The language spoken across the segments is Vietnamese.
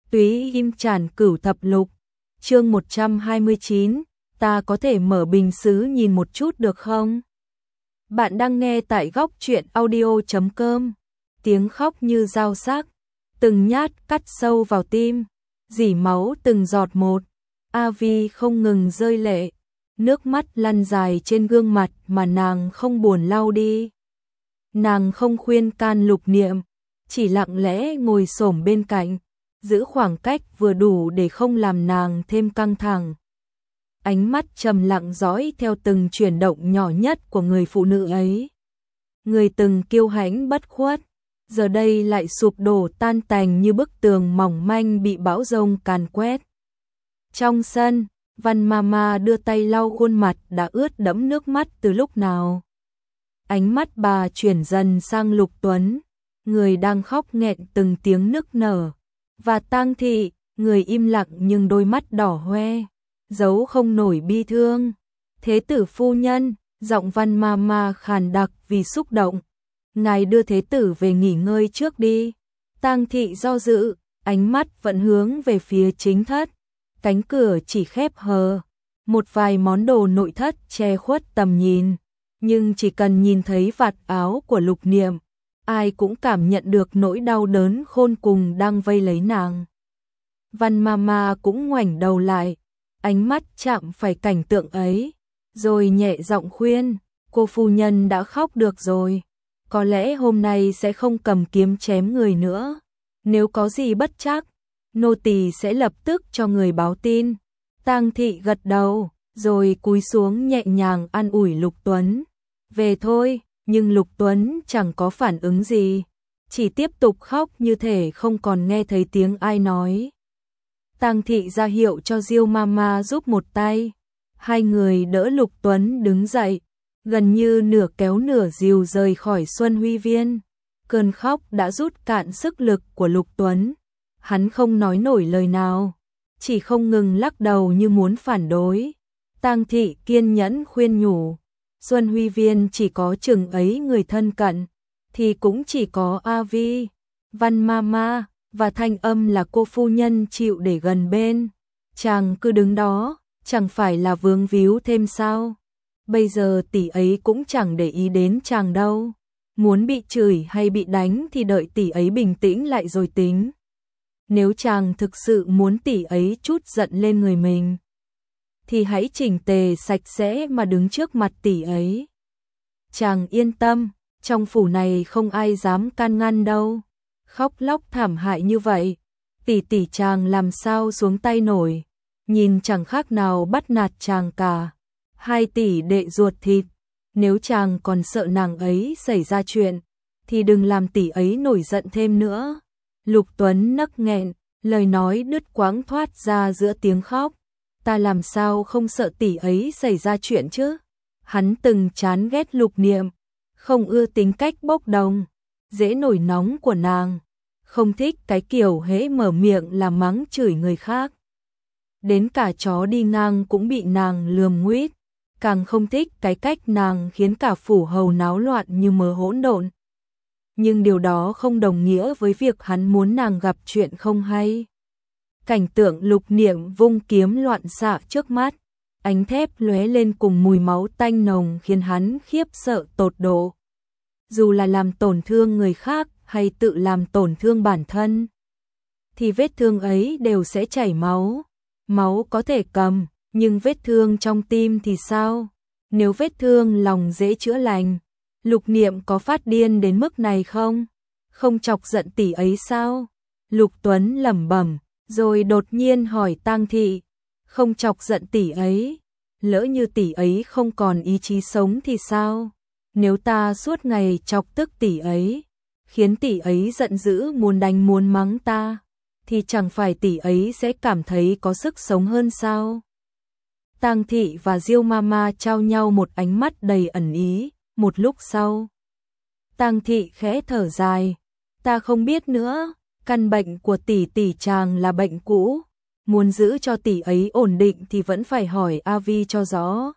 Túy Im Tràn Cửu Thập Lục, chương 129, ta có thể mở bình sứ nhìn một chút được không? Bạn đang nghe tại góc truyện audio.com. Tiếng khóc như dao sắc, từng nhát cắt sâu vào tim, rỉ máu từng giọt một. A Vi không ngừng rơi lệ, nước mắt lăn dài trên gương mặt mà nàng không buồn lau đi. Nàng không khuyên can Lục Niệm, chỉ lặng lẽ ngồi xổm bên cạnh, giữ khoảng cách vừa đủ để không làm nàng thêm căng thẳng. Ánh mắt trầm lặng dõi theo từng chuyển động nhỏ nhất của người phụ nữ ấy. Người từng kiêu hãnh bất khuất, giờ đây lại sụp đổ tan tành như bức tường mỏng manh bị bão giông càn quét. Trong sân, Văn Mama đưa tay lau khuôn mặt đã ướt đẫm nước mắt từ lúc nào. Ánh mắt bà chuyển dần sang Lục Tuấn, người đang khóc nghẹn từng tiếng nức nở, và Tang Thị, người im lặng nhưng đôi mắt đỏ hoe, giấu không nổi bi thương. Thế tử phu nhân, giọng Văn Mama khàn đặc vì xúc động. Ngài đưa thế tử về nghỉ ngơi trước đi. Tang Thị do dự, ánh mắt vẫn hướng về phía chính thất. Cánh cửa chỉ khép hờ, một vài món đồ nội thất che khuất tầm nhìn, nhưng chỉ cần nhìn thấy vạt áo của Lục Niệm, ai cũng cảm nhận được nỗi đau đớn khôn cùng đang vây lấy nàng. Văn Mama cũng ngoảnh đầu lại, ánh mắt chạm phải cảnh tượng ấy, rồi nhẹ giọng khuyên, cô phu nhân đã khóc được rồi, có lẽ hôm nay sẽ không cầm kiếm chém người nữa, nếu có gì bất trắc, nô tỳ sẽ lập tức cho người báo tin. Tang Thị gật đầu, rồi cúi xuống nhẹ nhàng an ủi Lục Tuấn. Về thôi, nhưng Lục Tuấn chẳng có phản ứng gì, chỉ tiếp tục khóc như thể không còn nghe thấy tiếng ai nói. Tang Thị ra hiệu cho Diêu Mama giúp một tay. Hai người đỡ Lục Tuấn đứng dậy, gần như nửa kéo nửa dìu rời khỏi Xuân Huy Viên. Cơn khóc đã rút cạn sức lực của Lục Tuấn. Hắn không nói nổi lời nào, chỉ không ngừng lắc đầu như muốn phản đối. Tang Thị kiên nhẫn khuyên nhủ, Xuân Huy Viên chỉ có chừng ấy người thân cận, thì cũng chỉ có A Vi, Văn Mama và thanh âm là cô phu nhân chịu để gần bên. Chàng cứ đứng đó, chẳng phải là vướng víu thêm sao? Bây giờ tỷ ấy cũng chẳng để ý đến chàng đâu. Muốn bị chửi hay bị đánh thì đợi tỷ ấy bình tĩnh lại rồi tính. Nếu chàng thực sự muốn tỷ ấy chút giận lên người mình, thì hãy chỉnh tề sạch sẽ mà đứng trước mặt tỷ ấy. Chàng yên tâm, trong phủ này không ai dám can ngăn đâu. Khóc lóc thảm hại như vậy, tỷ chàng làm sao xuống tay nổi, nhìn chẳng khác nào bắt nạt chàng cả. Hai tỷ đệ ruột thịt, nếu chàng còn sợ nàng ấy xảy ra chuyện, thì đừng làm tỷ ấy nổi giận thêm nữa. Lục Tuấn nấc nghẹn, lời nói đứt quãng thoát ra giữa tiếng khóc. Ta làm sao không sợ tỷ ấy xảy ra chuyện chứ? Hắn từng chán ghét Lục Niệm, không ưa tính cách bốc đồng, dễ nổi nóng của nàng, không thích cái kiểu hễ mở miệng là mắng chửi người khác. Đến cả chó đi ngang cũng bị nàng lườm nguýt, càng không thích cái cách nàng khiến cả phủ hầu náo loạn như mớ hỗn độn. Nhưng điều đó không đồng nghĩa với việc hắn muốn nàng gặp chuyện không hay. Cảnh tượng Lục Niệm vung kiếm loạn xạ trước mắt, ánh thép lóe lên cùng mùi máu tanh nồng khiến hắn khiếp sợ tột độ. Dù là làm tổn thương người khác hay tự làm tổn thương bản thân, thì vết thương ấy đều sẽ chảy máu. Máu có thể cầm, nhưng vết thương trong tim thì sao? Nếu vết thương lòng dễ chữa lành, Lục Niệm có phát điên đến mức này không? Không chọc giận tỷ ấy sao? Lục Tuấn lẩm bẩm, rồi đột nhiên hỏi Tang Thị, không chọc giận tỷ ấy, lỡ như tỷ ấy không còn ý chí sống thì sao? Nếu ta suốt ngày chọc tức tỷ ấy, khiến tỷ ấy giận dữ muốn đánh muốn mắng ta, thì chẳng phải tỷ ấy sẽ cảm thấy có sức sống hơn sao? Tang Thị và Diêu Mama trao nhau một ánh mắt đầy ẩn ý. Một lúc sau, Tang Thị khẽ thở dài, ta không biết nữa, căn bệnh của tỷ chàng là bệnh cũ, muốn giữ cho tỷ ấy ổn định thì vẫn phải hỏi A Vi cho rõ.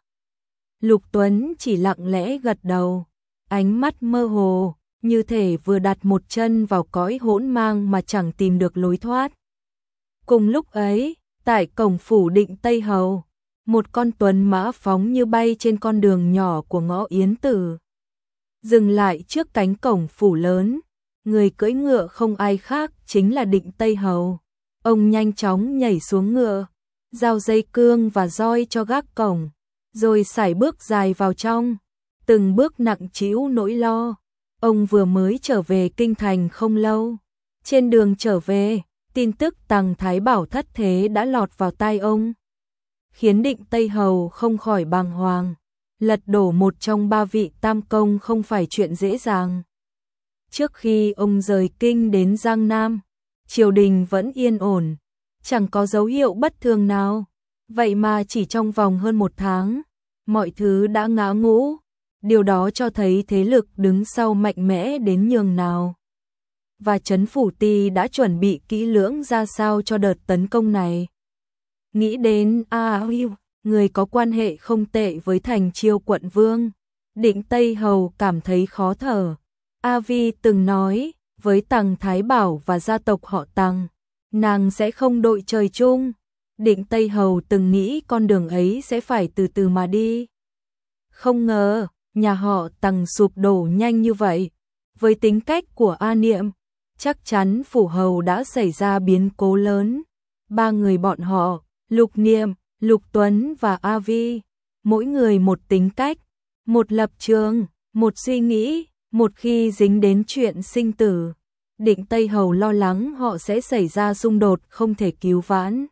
Lục Tuấn chỉ lặng lẽ gật đầu, ánh mắt mơ hồ, như thể vừa đặt một chân vào cõi hỗn mang mà chẳng tìm được lối thoát. Cùng lúc ấy, tại cổng phủ Định Tây Hầu, một con tuấn mã phóng như bay trên con đường nhỏ của ngõ Yến Tử. Dừng lại trước cánh cổng phủ lớn, người cưỡi ngựa không ai khác chính là Định Tây Hầu. Ông nhanh chóng nhảy xuống ngựa, giao dây cương và roi cho gác cổng, rồi sải bước dài vào trong, từng bước nặng trĩu nỗi lo. Ông vừa mới trở về kinh thành không lâu. Trên đường trở về, tin tức Tằng Thái Bảo thất thế đã lọt vào tai ông, khiến Định Tây Hầu không khỏi bàng hoàng. Lật đổ một trong ba vị tam công không phải chuyện dễ dàng. Trước khi ông rời kinh đến Giang Nam, triều đình vẫn yên ổn, chẳng có dấu hiệu bất thường nào. Vậy mà chỉ trong vòng hơn một tháng, mọi thứ đã ngã ngũ. Điều đó cho thấy thế lực đứng sau mạnh mẽ đến nhường nào. Và Trấn Phủ Ti đã chuẩn bị kỹ lưỡng ra sao cho đợt tấn công này. Nghĩ đến người có quan hệ không tệ với Thành Chiêu quận vương, Định Tây Hầu cảm thấy khó thở. A Vi từng nói với Tằng Thái Bảo và gia tộc họ Tằng, nàng sẽ không đội trời chung. Định Tây Hầu từng nghĩ con đường ấy sẽ phải từ từ mà đi. Không ngờ, nhà họ Tằng sụp đổ nhanh như vậy. Với tính cách của A Niệm, chắc chắn phủ hầu đã xảy ra biến cố lớn. Ba người bọn họ, Lục Niệm, Lục Tuấn và A Vi, mỗi người một tính cách, một lập trường, một suy nghĩ. Một khi dính đến chuyện sinh tử, Định Tây Hầu lo lắng họ sẽ xảy ra xung đột không thể cứu vãn.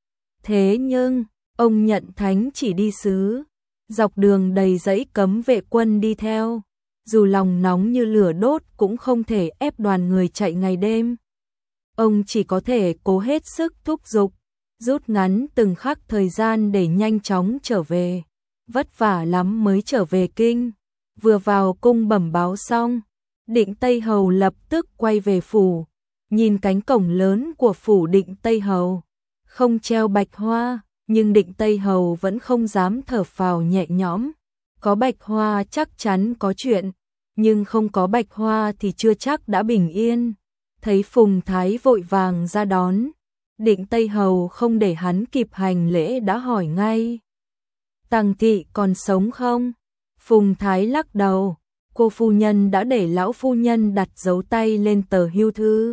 Thế nhưng, ông nhận thánh chỉ đi sứ, dọc đường đầy dãy cấm vệ quân đi theo, dù lòng nóng như lửa đốt cũng không thể ép đoàn người chạy ngày đêm. Ông chỉ có thể cố hết sức thúc giục, rút ngắn từng khắc thời gian để nhanh chóng trở về. Vất vả lắm mới trở về kinh. Vừa vào cung bẩm báo xong, Định Tây Hầu lập tức quay về phủ, nhìn cánh cổng lớn của phủ Định Tây Hầu, không treo bạch hoa, nhưng Định Tây Hầu vẫn không dám thở phào nhẹ nhõm. Có bạch hoa chắc chắn có chuyện, nhưng không có bạch hoa thì chưa chắc đã bình yên. Thấy Phùng Thái vội vàng ra đón, Định Tây Hầu không để hắn kịp hành lễ đã hỏi ngay: Tằng thị còn sống không? Phùng Thái lắc đầu, cô phu nhân đã để lão phu nhân đặt dấu tay lên tờ hưu thư.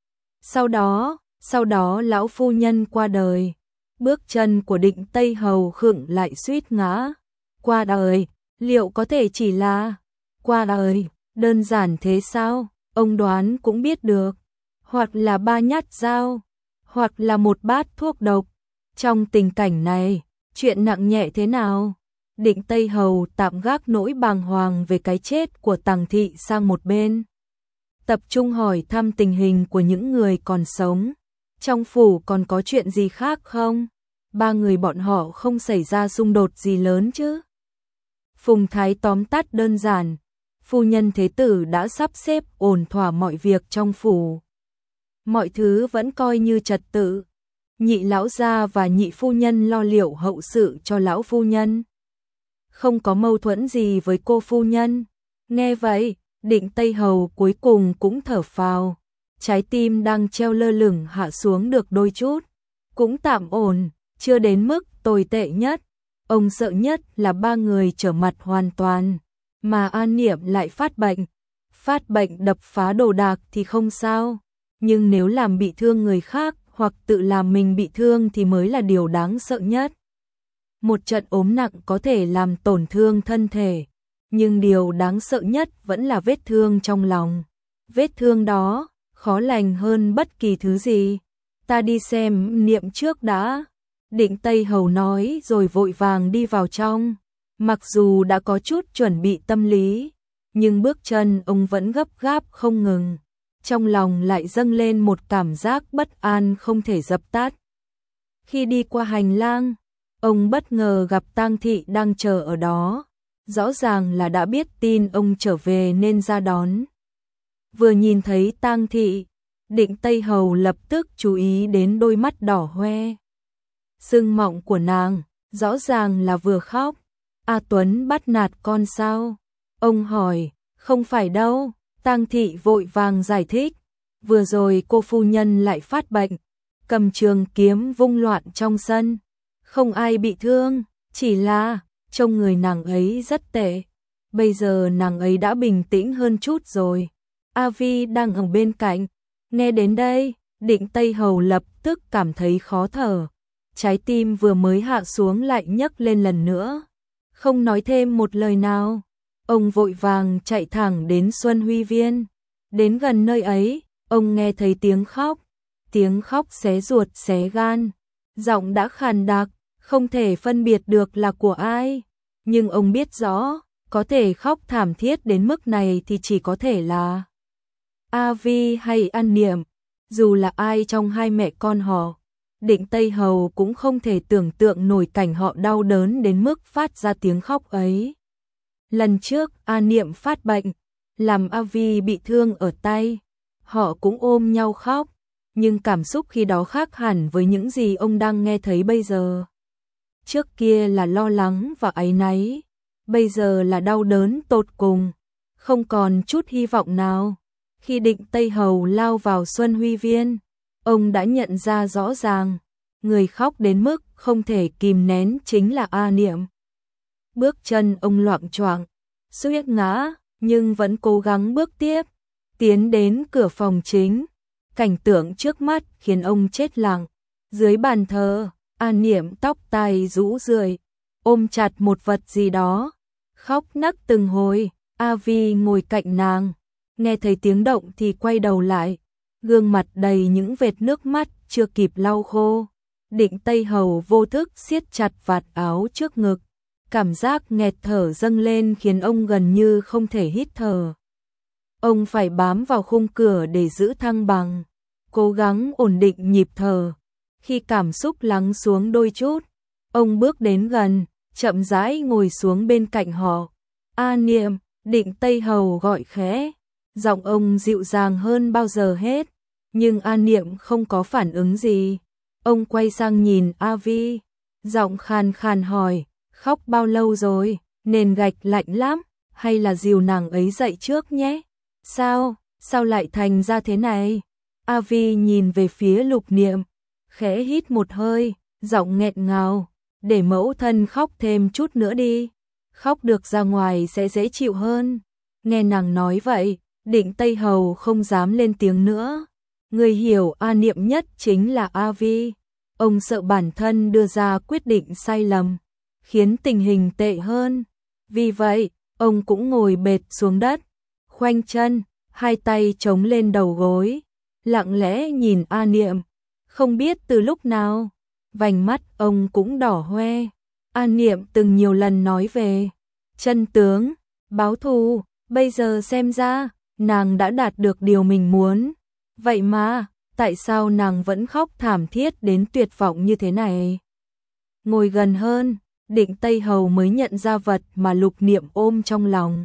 Sau đó lão phu nhân qua đời. Bước chân của Định Tây Hầu khựng lại suýt ngã. Qua đời, liệu có thể chỉ là qua đời, đơn giản thế sao? Ông đoán cũng biết được. Hoặc là 3 nhát dao, hoặc là một bát thuốc độc. Trong tình cảnh này, chuyện nặng nhẹ thế nào? Định Tây Hầu tạm gác nỗi bàng hoàng về cái chết của Tằng thị sang một bên, tập trung hỏi thăm tình hình của những người còn sống. Trong phủ còn có chuyện gì khác không? Ba người bọn họ không xảy ra xung đột gì lớn chứ? Phùng Thái tóm tắt đơn giản, phu nhân thế tử đã sắp xếp ổn thỏa mọi việc trong phủ. Mọi thứ vẫn coi như trật tự. Nhị lão gia và nhị phu nhân lo liệu hậu sự cho lão phu nhân. Không có mâu thuẫn gì với cô phu nhân. Nghe vậy, Định Tây Hầu cuối cùng cũng thở phào. Trái tim đang treo lơ lửng hạ xuống được đôi chút. Cũng tạm ổn, chưa đến mức tồi tệ nhất. Ông sợ nhất là ba người trở mặt hoàn toàn, mà An Niệm lại phát bệnh. Phát bệnh đập phá đồ đạc thì không sao, nhưng nếu làm bị thương người khác hoặc tự làm mình bị thương thì mới là điều đáng sợ nhất. Một trận ốm nặng có thể làm tổn thương thân thể, nhưng điều đáng sợ nhất vẫn là vết thương trong lòng. Vết thương đó khó lành hơn bất kỳ thứ gì. Ta đi xem Niệm trước đã, Định Tây Hầu nói rồi vội vàng đi vào trong. Mặc dù đã có chút chuẩn bị tâm lý, nhưng bước chân ông vẫn gấp gáp không ngừng. Trong lòng lại dâng lên một cảm giác bất an không thể dập tắt. Khi đi qua hành lang, ông bất ngờ gặp Tang thị đang chờ ở đó. Rõ ràng là đã biết tin ông trở về nên ra đón. Vừa nhìn thấy Tang thị, Định Tây Hầu lập tức chú ý đến đôi mắt đỏ hoe, sưng mọng của nàng, rõ ràng là vừa khóc. A Tuấn bắt nạt con sao? Ông hỏi. Không phải đâu, Tang thị vội vàng giải thích. Vừa rồi cô phu nhân lại phát bệnh, cầm trường kiếm vung loạn trong sân. Không ai bị thương, chỉ là trông người nàng ấy rất tệ. Bây giờ nàng ấy đã bình tĩnh hơn chút rồi. A Vi đang ở bên cạnh, nghe đến đây, Định Tây Hầu lập tức cảm thấy khó thở. Trái tim vừa mới hạ xuống lại nhấc lên lần nữa. Không nói thêm một lời nào, ông vội vàng chạy thẳng đến Xuân Huy Viên. Đến gần nơi ấy, ông nghe thấy tiếng khóc xé ruột xé gan. Giọng đã khàn đặc, không thể phân biệt được là của ai. Nhưng ông biết rõ, có thể khóc thảm thiết đến mức này thì chỉ có thể là A Vi hay An Niệm. Dù là ai trong hai mẹ con họ, Định Tây Hầu cũng không thể tưởng tượng nổi cảnh họ đau đớn đến mức phát ra tiếng khóc ấy. Lần trước An Niệm phát bệnh, làm A Vi bị thương ở tay, họ cũng ôm nhau khóc, nhưng cảm xúc khi đó khác hẳn với những gì ông đang nghe thấy bây giờ. Trước kia là lo lắng và áy náy, bây giờ là đau đớn tột cùng, không còn chút hy vọng nào. Khi Định Tây Hầu lao vào Xuân Huy Viên, ông đã nhận ra rõ ràng, người khóc đến mức không thể kìm nén chính là A Niệm. Bước chân ông loạng choạng, suýt ngã, nhưng vẫn cố gắng bước tiếp, tiến đến cửa phòng chính. Cảnh tượng trước mắt khiến ông chết lặng. Dưới bàn thờ, A Niệm tóc tai rũ rượi, ôm chặt một vật gì đó, khóc nấc từng hồi. A Vi ngồi cạnh nàng, nghe thấy tiếng động thì quay đầu lại, gương mặt đầy những vệt nước mắt chưa kịp lau khô. Định Tây Hầu vô thức siết chặt vạt áo trước ngực, cảm giác nghẹt thở dâng lên khiến ông gần như không thể hít thở. Ông phải bám vào khung cửa để giữ thăng bằng, cố gắng ổn định nhịp thở. Khi cảm xúc lắng xuống đôi chút, ông bước đến gần, chậm rãi ngồi xuống bên cạnh họ. A Niệm, Định Tây Hầu gọi khẽ, giọng ông dịu dàng hơn bao giờ hết, nhưng A Niệm không có phản ứng gì. Ông quay sang nhìn A Vi, giọng khàn khàn hỏi, khóc bao lâu rồi, nền gạch lạnh lắm, hay là dìu nàng ấy dậy trước nhé? Sao lại thành ra thế này? A Vi nhìn về phía Lục Niệm, khẽ hít một hơi, giọng nghẹn ngào, để mẫu thân khóc thêm chút nữa đi, khóc được ra ngoài sẽ dễ chịu hơn. Nghe nàng nói vậy, Định Tây Hầu không dám lên tiếng nữa. Người hiểu A Niệm nhất chính là A Vi. Ông sợ bản thân đưa ra quyết định sai lầm, khiến tình hình tệ hơn. Vì vậy, ông cũng ngồi bệt xuống đất, khoanh chân, hai tay chống lên đầu gối, lặng lẽ nhìn A Niệm. Không biết từ lúc nào, vành mắt ông cũng đỏ hoe. A Niệm từng nhiều lần nói về chân tướng, báo thù, bây giờ xem ra, nàng đã đạt được điều mình muốn. Vậy mà, tại sao nàng vẫn khóc thảm thiết đến tuyệt vọng như thế này? Ngồi gần hơn, Định Tây Hầu mới nhận ra vật mà Lục Niệm ôm trong lòng.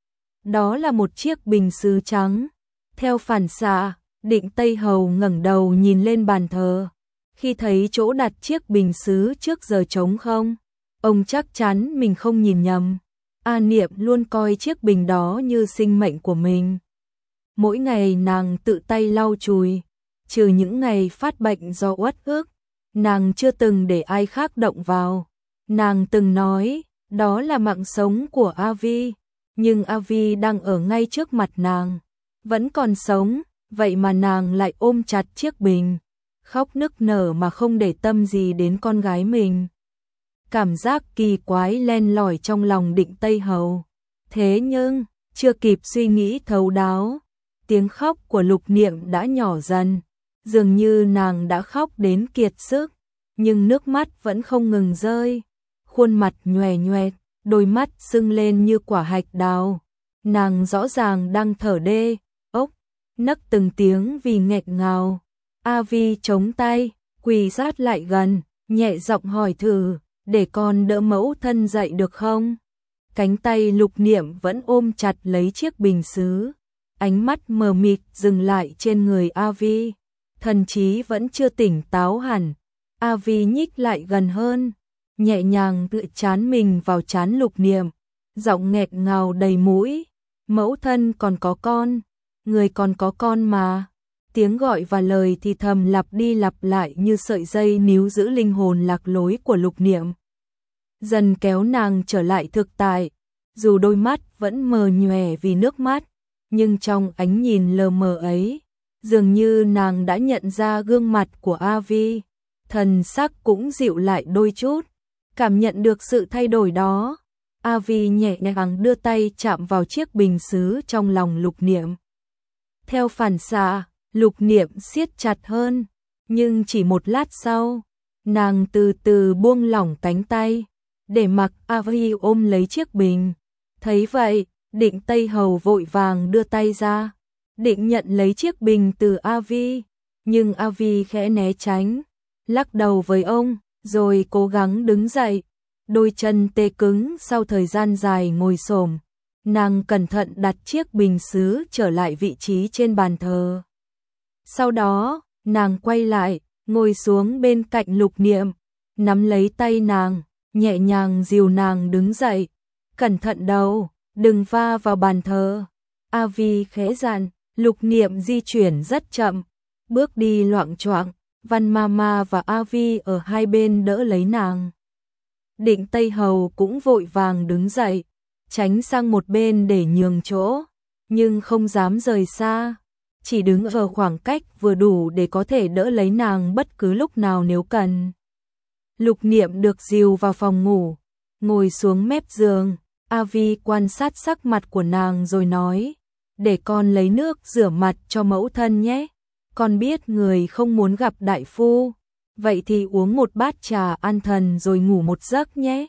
Đó là một chiếc bình sứ trắng. Theo phản xạ, Định Tây Hầu ngẩng đầu nhìn lên bàn thờ. Khi thấy chỗ đặt chiếc bình sứ trước giờ trống không, ông chắc chắn mình không nhìn nhầm. A Niệm luôn coi chiếc bình đó như sinh mệnh của mình. Mỗi ngày nàng tự tay lau chùi, trừ những ngày phát bệnh do uất ức, nàng chưa từng để ai khác động vào. Nàng từng nói, đó là mạng sống của A Vi, nhưng A Vi đang ở ngay trước mặt nàng, vẫn còn sống, vậy mà nàng lại ôm chặt chiếc bình, khóc nức nở mà không để tâm gì đến con gái mình. Cảm giác kỳ quái len lỏi trong lòng Định Tây Hầu. Thế nhưng, chưa kịp suy nghĩ thấu đáo, tiếng khóc của Lục Niệm đã nhỏ dần, dường như nàng đã khóc đến kiệt sức, nhưng nước mắt vẫn không ngừng rơi. Khuôn mặt nhòe nhoẹt, đôi mắt sưng lên như quả hạch đào. Nàng rõ ràng đang thở đê, ốc, nấc từng tiếng vì nghẹt ngào. A Vi chống tay, quỳ sát lại gần, nhẹ giọng hỏi thử, để con đỡ mẫu thân dậy được không? Cánh tay Lục Niệm vẫn ôm chặt lấy chiếc bình sứ, ánh mắt mờ mịt dừng lại trên người A Vi, thần trí vẫn chưa tỉnh táo hẳn. A Vi nhích lại gần hơn, nhẹ nhàng tựa trán mình vào trán Lục Niệm, giọng nghẹt ngào đầy mũi, mẫu thân còn có con, người còn có con mà. tiếng gọi và lời thì thầm lặp đi lặp lại như sợi dây níu giữ linh hồn lạc lối của Lục Niệm. Dần kéo nàng trở lại thực tại, dù đôi mắt vẫn mờ nhòe vì nước mắt, nhưng trong ánh nhìn lờ mờ ấy, dường như nàng đã nhận ra gương mặt của A Vi, thần sắc cũng dịu lại đôi chút, cảm nhận được sự thay đổi đó. A Vi nhẹ nhàng đưa tay chạm vào chiếc bình sứ trong lòng Lục Niệm. Theo phản xạ, Lục Niệm siết chặt hơn, nhưng chỉ một lát sau, nàng từ từ buông lỏng cánh tay, để mặc A Vi ôm lấy chiếc bình. Thấy vậy, Định Tây Hầu vội vàng đưa tay ra, định nhận lấy chiếc bình từ A Vi, nhưng A Vi khẽ né tránh, lắc đầu với ông, rồi cố gắng đứng dậy. Đôi chân tê cứng sau thời gian dài ngồi xổm, nàng cẩn thận đặt chiếc bình sứ trở lại vị trí trên bàn thờ. Sau đó, nàng quay lại, ngồi xuống bên cạnh Lục Niệm, nắm lấy tay nàng, nhẹ nhàng dìu nàng đứng dậy. Cẩn thận đầu, đừng va vào bàn thờ. A Vi khẽ dặn. Lục Niệm di chuyển rất chậm, bước đi loạng choạng, Văn Mama và A Vi ở hai bên đỡ lấy nàng. Định Tây Hầu cũng vội vàng đứng dậy, tránh sang một bên để nhường chỗ, nhưng không dám rời xa, chỉ đứng ở khoảng cách vừa đủ để có thể đỡ lấy nàng bất cứ lúc nào nếu cần. Lục Niệm được dìu vào phòng ngủ, ngồi xuống mép giường, A Vi quan sát sắc mặt của nàng rồi nói, để con lấy nước rửa mặt cho mẫu thân nhé, con biết người không muốn gặp đại phu, vậy thì uống một bát trà an thần rồi ngủ một giấc nhé.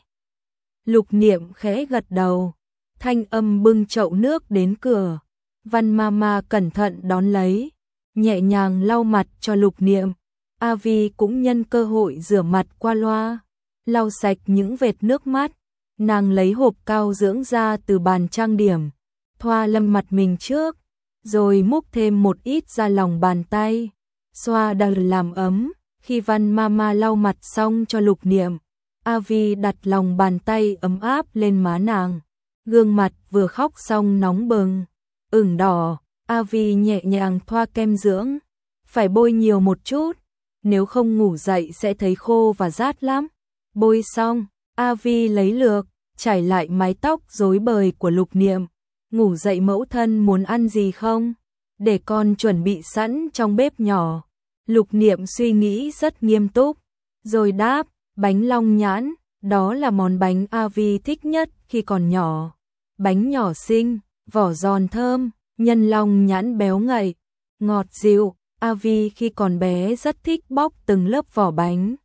Lục Niệm khẽ gật đầu, Thanh Âm bưng chậu nước đến cửa, Văn Mama cẩn thận đón lấy, nhẹ nhàng lau mặt cho Lục Niệm. A Vi cũng nhân cơ hội rửa mặt qua loa, lau sạch những vệt nước mắt. Nàng lấy hộp cao dưỡng da từ bàn trang điểm, thoa lâm mặt mình trước, rồi múc thêm một ít ra lòng bàn tay, xoa đờ làm ấm. Khi Văn Mama lau mặt xong cho Lục Niệm, A Vi đặt lòng bàn tay ấm áp lên má nàng, gương mặt vừa khóc xong nóng bừng, ửng đỏ. A Vi nhẹ nhàng thoa kem dưỡng, phải bôi nhiều một chút, nếu không ngủ dậy sẽ thấy khô và rát lắm. Bôi xong, A Vi lấy lược, chải lại mái tóc rối bời của Lục Niệm. Ngủ dậy mẫu thân muốn ăn gì không? Để con chuẩn bị sẵn trong bếp nhỏ. Lục Niệm suy nghĩ rất nghiêm túc, rồi đáp, bánh long nhãn, đó là món bánh A Vi thích nhất khi còn nhỏ. Bánh nhỏ xinh, vỏ giòn thơm, nhân long nhãn béo ngậy, ngọt dịu. A Vi khi còn bé rất thích bóc từng lớp vỏ bánh.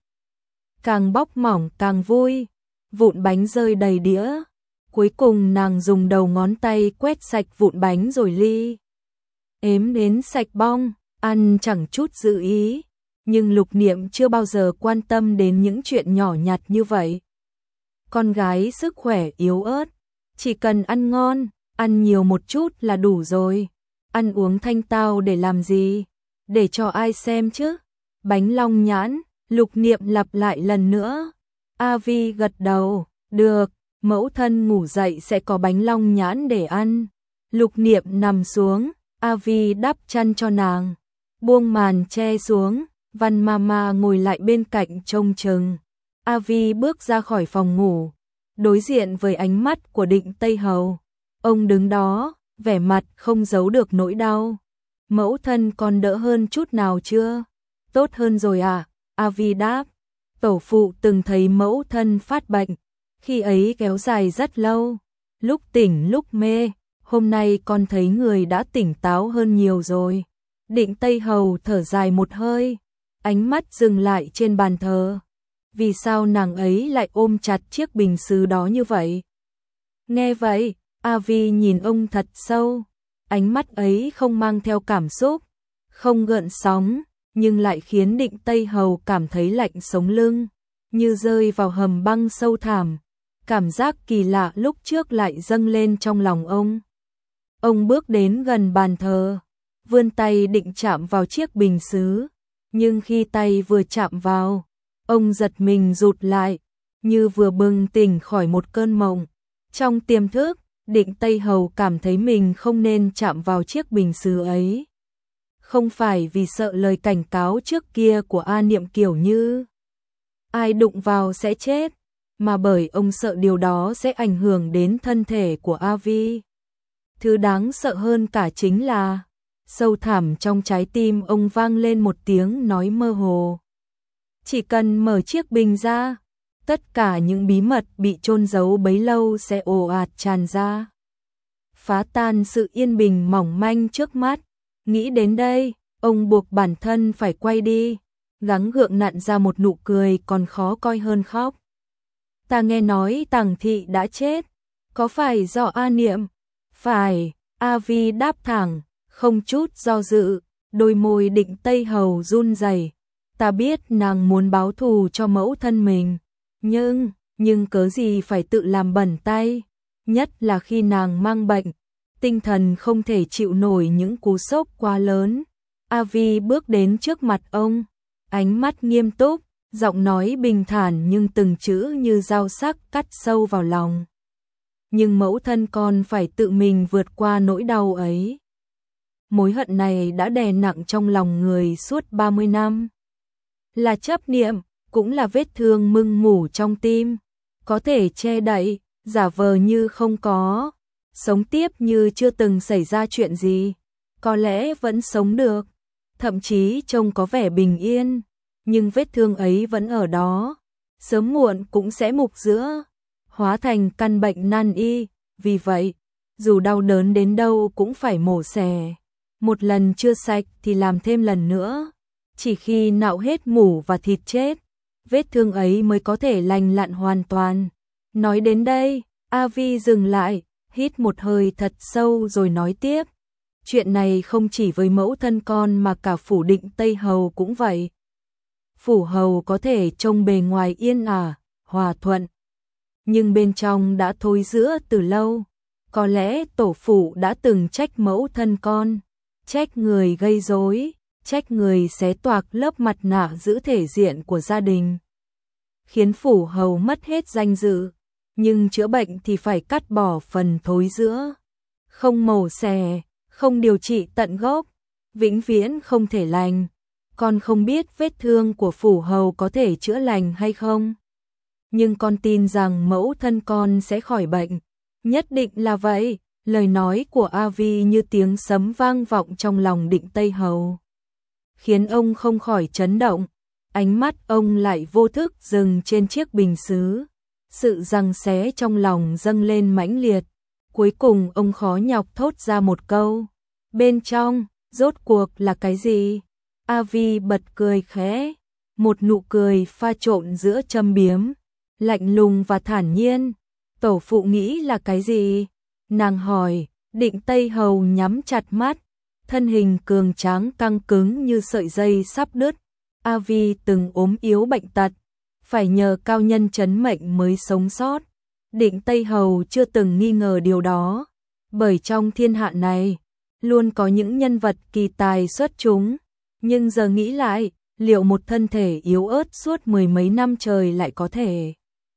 Càng bóc mỏng càng vui, vụn bánh rơi đầy đĩa. Cuối cùng nàng dùng đầu ngón tay quét sạch vụn bánh rồi ếm đến sạch bong, ăn chẳng chút dự ý. Nhưng Lục Niệm chưa bao giờ quan tâm đến những chuyện nhỏ nhặt như vậy. Con gái sức khỏe yếu ớt, chỉ cần ăn ngon, ăn nhiều một chút là đủ rồi. Ăn uống thanh tao để làm gì? Để cho ai xem chứ? Bánh long nhãn, Lục Niệm lặp lại lần nữa. A Vi gật đầu, được, mẫu thân ngủ dậy sẽ có bánh long nhãn để ăn. Lục Niệm nằm xuống, A Vi đắp chăn cho nàng, buông màn che xuống, Văn Mama ngồi lại bên cạnh trông chừng. A Vi bước ra khỏi phòng ngủ, đối diện với ánh mắt của Định Tây Hầu. Ông đứng đó, vẻ mặt không giấu được nỗi đau. Mẫu thân con đỡ hơn chút nào chưa? Tốt hơn rồi à? A Vi đáp. Tổ phụ từng thấy mẫu thân phát bệnh, khi ấy kéo dài rất lâu, lúc tỉnh lúc mê, hôm nay con thấy người đã tỉnh táo hơn nhiều rồi. Định Tây Hầu thở dài một hơi, ánh mắt dừng lại trên bàn thờ. Vì sao nàng ấy lại ôm chặt chiếc bình sứ đó như vậy? Nghe vậy, A Vi nhìn ông thật sâu, ánh mắt ấy không mang theo cảm xúc, không gợn sóng, nhưng lại khiến Định Tây Hầu cảm thấy lạnh sống lưng, như rơi vào hầm băng sâu thẳm. Cảm giác kỳ lạ lúc trước lại dâng lên trong lòng ông. Ông bước đến gần bàn thờ, vươn tay định chạm vào chiếc bình sứ, nhưng khi tay vừa chạm vào, ông giật mình rụt lại, như vừa bừng tỉnh khỏi một cơn mộng. Trong tiềm thức, Định Tây Hầu cảm thấy mình không nên chạm vào chiếc bình sứ ấy. không phải vì sợ lời cảnh cáo trước kia của A Niệm kiểu như ai đụng vào sẽ chết, mà bởi ông sợ điều đó sẽ ảnh hưởng đến thân thể của A Vi. Thứ đáng sợ hơn cả chính là, sâu thẳm trong trái tim ông vang lên một tiếng nói mơ hồ. Chỉ cần mở chiếc bình ra, tất cả những bí mật bị chôn giấu bấy lâu sẽ ồ ạt tràn ra, phá tan sự yên bình mỏng manh trước mắt. Nghĩ đến đây, ông buộc bản thân phải quay đi, gắng gượng nặn ra một nụ cười còn khó coi hơn khóc. Ta nghe nói Tằng Thị đã chết, có phải do A Niệm? Phải, A Vi đáp thẳng, không chút do dự, đôi môi Định Tây Hầu run rẩy. Ta biết nàng muốn báo thù cho mẫu thân mình, nhưng cớ gì phải tự làm bẩn tay, nhất là khi nàng mang bệnh, tinh thần không thể chịu nổi những cú sốc quá lớn. A Vi bước đến trước mặt ông, ánh mắt nghiêm túc, giọng nói bình thản nhưng từng chữ như dao sắc cắt sâu vào lòng. Nhưng mẫu thân con phải tự mình vượt qua nỗi đau ấy. Mối hận này đã đè nặng trong lòng người suốt 30 năm. Là chấp niệm, cũng là vết thương mưng mủ trong tim, có thể che đậy, giả vờ như không có, sống tiếp như chưa từng xảy ra chuyện gì, có lẽ vẫn sống được, thậm chí trông có vẻ bình yên, nhưng vết thương ấy vẫn ở đó, sớm muộn cũng sẽ mục rữa, hóa thành căn bệnh nan y. Vì vậy, dù đau đớn đến đâu cũng phải mổ xẻ, một lần chưa sạch thì làm thêm lần nữa, chỉ khi nạo hết mủ và thịt chết, vết thương ấy mới có thể lành lặn hoàn toàn. Nói đến đây, A Vi dừng lại, hít một hơi thật sâu rồi nói tiếp. Chuyện này không chỉ với mẫu thân con mà cả phủ Định Tây Hầu cũng vậy. Phủ Hầu có thể trông bề ngoài yên ả, hòa thuận, nhưng bên trong đã thối rữa từ lâu. Có lẽ tổ phụ đã từng trách mẫu thân con, trách người gây rối, trách người xé toạc lớp mặt nạ giữ thể diện của gia đình, khiến phủ hầu mất hết danh dự. Nhưng chữa bệnh thì phải cắt bỏ phần thối rữa, không mổ xẻ, không điều trị tận gốc, vĩnh viễn không thể lành. Con không biết vết thương của phủ hầu có thể chữa lành hay không, nhưng con tin rằng mẫu thân con sẽ khỏi bệnh, nhất định là vậy. Lời nói của A Vi như tiếng sấm vang vọng trong lòng Định Tây Hầu, khiến ông không khỏi chấn động. Ánh mắt ông lại vô thức dừng trên chiếc bình sứ, sự giằng xé trong lòng dâng lên mãnh liệt. Cuối cùng ông khó nhọc thốt ra một câu, bên trong rốt cuộc là cái gì? A Vi bật cười khẽ, một nụ cười pha trộn giữa châm biếm, lạnh lùng và thản nhiên. Tổ phụ nghĩ là cái gì? Nàng hỏi. Định Tây Hầu nhắm chặt mắt, thân hình cường tráng căng cứng như sợi dây sắp đứt. A Vi từng ốm yếu bệnh tật, phải nhờ cao nhân trấn mệnh mới sống sót. Định Tây Hầu chưa từng nghi ngờ điều đó, bởi trong thiên hạ này luôn có những nhân vật kỳ tài xuất chúng, nhưng giờ nghĩ lại, liệu một thân thể yếu ớt suốt mười mấy năm trời lại có thể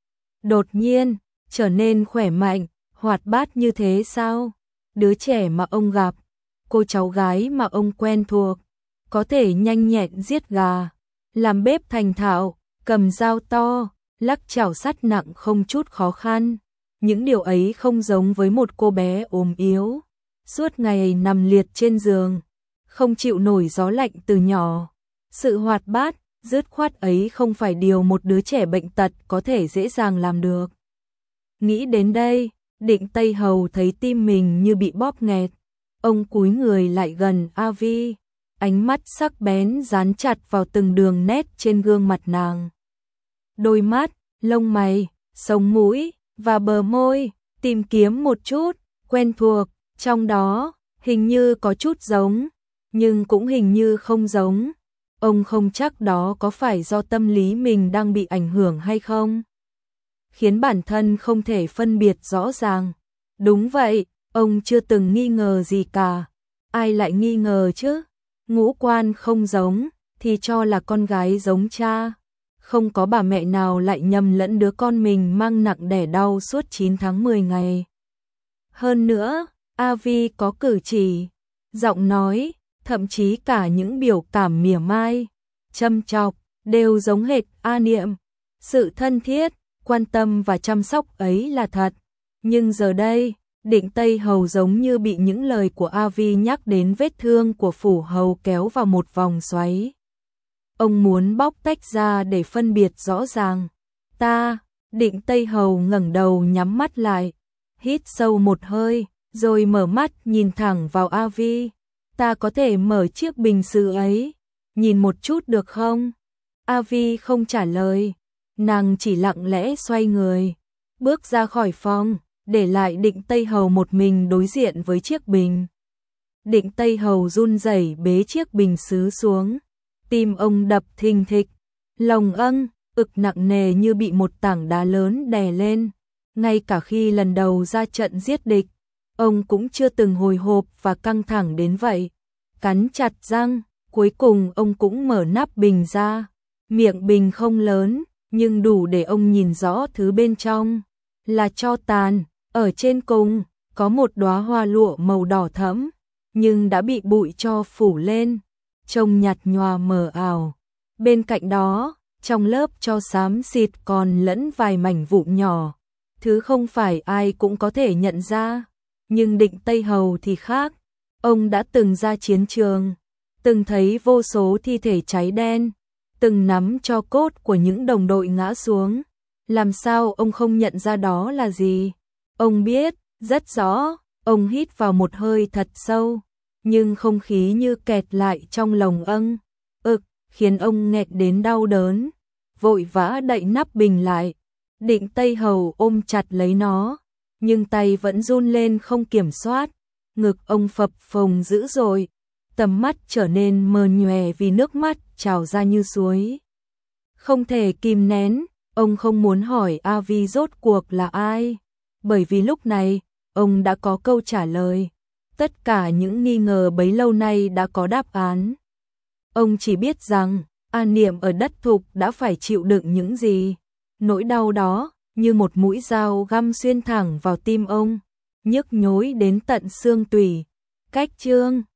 đột nhiên trở nên khỏe mạnh, hoạt bát như thế sao? Đứa trẻ mà ông gặp, cô cháu gái mà ông quen thuộc, có thể nhanh nhẹn giết gà, làm bếp thành thạo, cầm dao to, lắc chảo sắt nặng không chút khó khăn. Những điều ấy không giống với một cô bé ốm yếu, suốt ngày nằm liệt trên giường, không chịu nổi gió lạnh từ nhỏ. Sự hoạt bát, dứt khoát ấy không phải điều một đứa trẻ bệnh tật có thể dễ dàng làm được. Nghĩ đến đây, Định Tây Hầu thấy tim mình như bị bóp nghẹt. Ông cúi người lại gần A Vi, ánh mắt sắc bén dán chặt vào từng đường nét trên gương mặt nàng. Đôi mắt, lông mày, sống mũi và bờ môi, tìm kiếm một chút quen thuộc, trong đó hình như có chút giống, nhưng cũng hình như không giống. Ông không chắc đó có phải do tâm lý mình đang bị ảnh hưởng hay không, khiến bản thân không thể phân biệt rõ ràng. Đúng vậy, ông chưa từng nghi ngờ gì cả. Ai lại nghi ngờ chứ? Ngũ quan không giống thì cho là con gái giống cha. Không có bà mẹ nào lại nhầm lẫn đứa con mình mang nặng đẻ đau suốt 9 tháng 10 ngày. Hơn nữa, A Vi có cử chỉ, giọng nói, thậm chí cả những biểu cảm mỉa mai, châm chọc, đều giống hệt A Niệm. Sự thân thiết, quan tâm và chăm sóc ấy là thật. Nhưng giờ đây, Định Tây Hầu giống như bị những lời của A Vi nhắc đến vết thương của Phủ Hầu kéo vào một vòng xoáy. Ông muốn bóc tách ra để phân biệt rõ ràng. Định Tây Hầu ngẩng đầu nhắm mắt lại, hít sâu một hơi, rồi mở mắt nhìn thẳng vào A Vi. Ta có thể mở chiếc bình sứ ấy, nhìn một chút được không? A Vi không trả lời, nàng chỉ lặng lẽ xoay người, bước ra khỏi phòng, để lại Định Tây Hầu một mình đối diện với chiếc bình. Định Tây Hầu run rẩy bế chiếc bình sứ xuống, tim ông đập thình thịch, lòng ực nặng nề như bị một tảng đá lớn đè lên. Ngay cả khi lần đầu ra trận giết địch, ông cũng chưa từng hồi hộp và căng thẳng đến vậy. Cắn chặt răng, cuối cùng ông cũng mở nắp bình ra. Miệng bình không lớn, nhưng đủ để ông nhìn rõ thứ bên trong. Là tro tàn, ở trên cùng, có một đóa hoa lụa màu đỏ thẫm, nhưng đã bị bụi tro phủ lên, trông nhạt nhòa mờ ảo. Bên cạnh đó, trong lớp tro xám xịt còn lẫn vài mảnh vụn nhỏ, thứ không phải ai cũng có thể nhận ra. Nhưng Định Tây Hầu thì khác, ông đã từng ra chiến trường, từng thấy vô số thi thể cháy đen, từng nắm tro cốt của những đồng đội ngã xuống. Làm sao ông không nhận ra đó là gì? Ông biết, rất rõ. Ông hít vào một hơi thật sâu, nhưng không khí như kẹt lại trong lồng khiến ông nghẹt đến đau đớn, vội vã đậy nắp bình lại. Định Tây Hầu ôm chặt lấy nó, nhưng tay vẫn run lên không kiểm soát, ngực ông phập phồng dữ dội, tầm mắt trở nên mờ nhòe vì nước mắt trào ra như suối. Không thể kìm nén, ông không muốn hỏi A Vi rốt cuộc là ai, bởi vì lúc này, ông đã có câu trả lời. Tất cả những nghi ngờ bấy lâu nay đã có đáp án. Ông chỉ biết rằng, A Niệm ở đất thục đã phải chịu đựng những gì. Nỗi đau đó, như một mũi dao găm xuyên thẳng vào tim ông, nhức nhối đến tận xương tủy. Cách chương